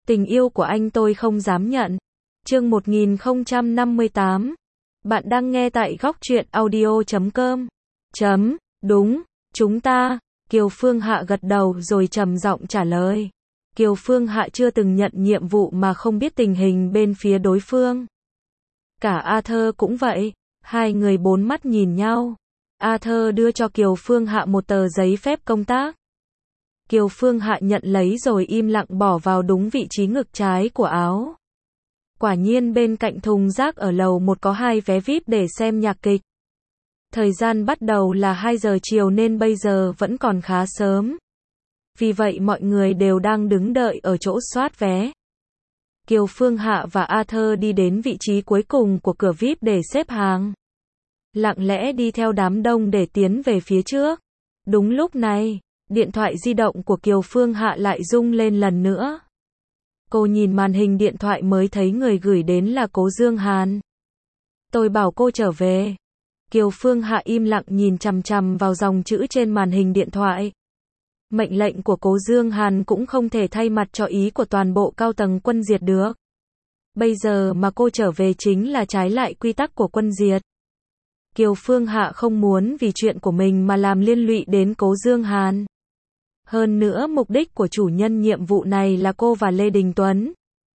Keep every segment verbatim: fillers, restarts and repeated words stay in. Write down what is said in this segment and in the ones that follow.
Tình yêu của anh tôi không dám nhận. Chương một nghìn không trăm năm mươi tám. Bạn đang nghe tại góc truyện audio chấm com. Chấm, đúng, chúng ta. Kiều Phương Hạ gật đầu rồi trầm giọng trả lời. Kiều Phương Hạ chưa từng nhận nhiệm vụ mà không biết tình hình bên phía đối phương. Cả Arthur cũng vậy, hai người bốn mắt nhìn nhau. Arthur đưa cho Kiều Phương Hạ một tờ giấy phép công tác. Kiều Phương Hạ nhận lấy rồi im lặng bỏ vào đúng vị trí ngực trái của áo. Quả nhiên bên cạnh thùng rác ở lầu một có hai vé vi ai pi để xem nhạc kịch. Thời gian bắt đầu là hai giờ chiều nên bây giờ vẫn còn khá sớm. Vì vậy mọi người đều đang đứng đợi ở chỗ soát vé. Kiều Phương Hạ và Arthur đi đến vị trí cuối cùng của cửa vi ai pi để xếp hàng. Lặng lẽ đi theo đám đông để tiến về phía trước. Đúng lúc này, điện thoại di động của Kiều Phương Hạ lại rung lên lần nữa. Cô nhìn màn hình điện thoại mới thấy người gửi đến là Cố Dương Hàn. Tôi bảo cô trở về. Kiều Phương Hạ im lặng nhìn chằm chằm vào dòng chữ trên màn hình điện thoại. Mệnh lệnh của Cố Dương Hàn cũng không thể thay mặt cho ý của toàn bộ cao tầng Quân Diệt được. Bây giờ mà cô trở về chính là trái lại quy tắc của Quân Diệt. Kiều Phương Hạ không muốn vì chuyện của mình mà làm liên lụy đến Cố Dương Hàn. Hơn nữa mục đích của chủ nhân nhiệm vụ này là cô và Lê Đình Tuấn.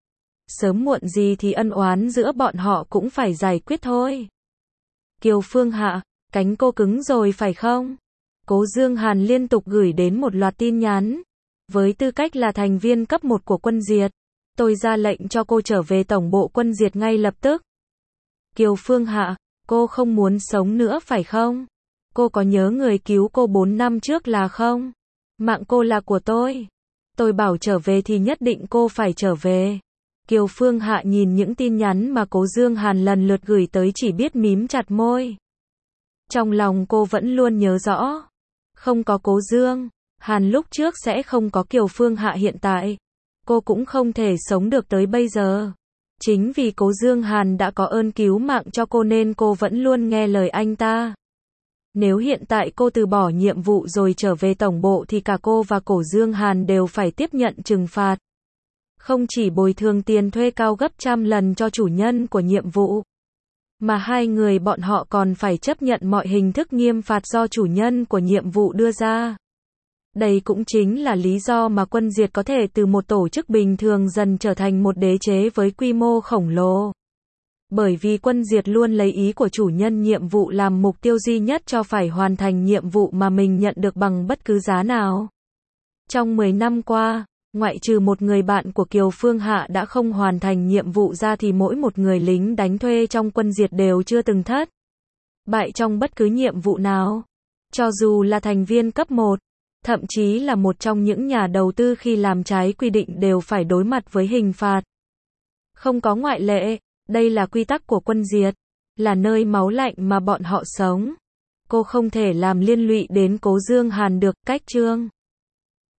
Sớm muộn gì thì ân oán giữa bọn họ cũng phải giải quyết thôi. Kiều Phương Hạ, cánh cô cứng rồi phải không? Cố Dương Hàn liên tục gửi đến một loạt tin nhắn. Với tư cách là thành viên cấp một của Quân Diệt, tôi ra lệnh cho cô trở về tổng bộ Quân Diệt ngay lập tức. Kiều Phương Hạ, cô không muốn sống nữa phải không? Cô có nhớ người cứu cô bốn năm trước là không? Mạng cô là của tôi. Tôi bảo trở về thì nhất định cô phải trở về. Kiều Phương Hạ nhìn những tin nhắn mà Cố Dương Hàn lần lượt gửi tới chỉ biết mím chặt môi. Trong lòng cô vẫn luôn nhớ rõ. Không có Cố Dương Hàn lúc trước sẽ không có Kiều Phương Hạ hiện tại. Cô cũng không thể sống được tới bây giờ. Chính vì Cố Dương Hàn đã có ơn cứu mạng cho cô nên cô vẫn luôn nghe lời anh ta. Nếu hiện tại cô từ bỏ nhiệm vụ rồi trở về tổng bộ thì cả cô và Cố Dương Hàn đều phải tiếp nhận trừng phạt. Không chỉ bồi thường tiền thuê cao gấp trăm lần cho chủ nhân của nhiệm vụ, mà hai người bọn họ còn phải chấp nhận mọi hình thức nghiêm phạt do chủ nhân của nhiệm vụ đưa ra. Đây cũng chính là lý do mà Quân Diệt có thể từ một tổ chức bình thường dần trở thành một đế chế với quy mô khổng lồ. Bởi vì Quân Diệt luôn lấy ý của chủ nhân nhiệm vụ làm mục tiêu duy nhất cho phải hoàn thành nhiệm vụ mà mình nhận được bằng bất cứ giá nào. Trong mười năm qua, ngoại trừ một người bạn của Kiều Phương Hạ đã không hoàn thành nhiệm vụ ra thì mỗi một người lính đánh thuê trong Quân Diệt đều chưa từng thất bại trong bất cứ nhiệm vụ nào. Cho dù là thành viên cấp một, thậm chí là một trong những nhà đầu tư khi làm trái quy định đều phải đối mặt với hình phạt. Không có ngoại lệ, đây là quy tắc của Quân Diệt, là nơi máu lạnh mà bọn họ sống. Cô không thể làm liên lụy đến Cố Dương Hàn được, cách chương.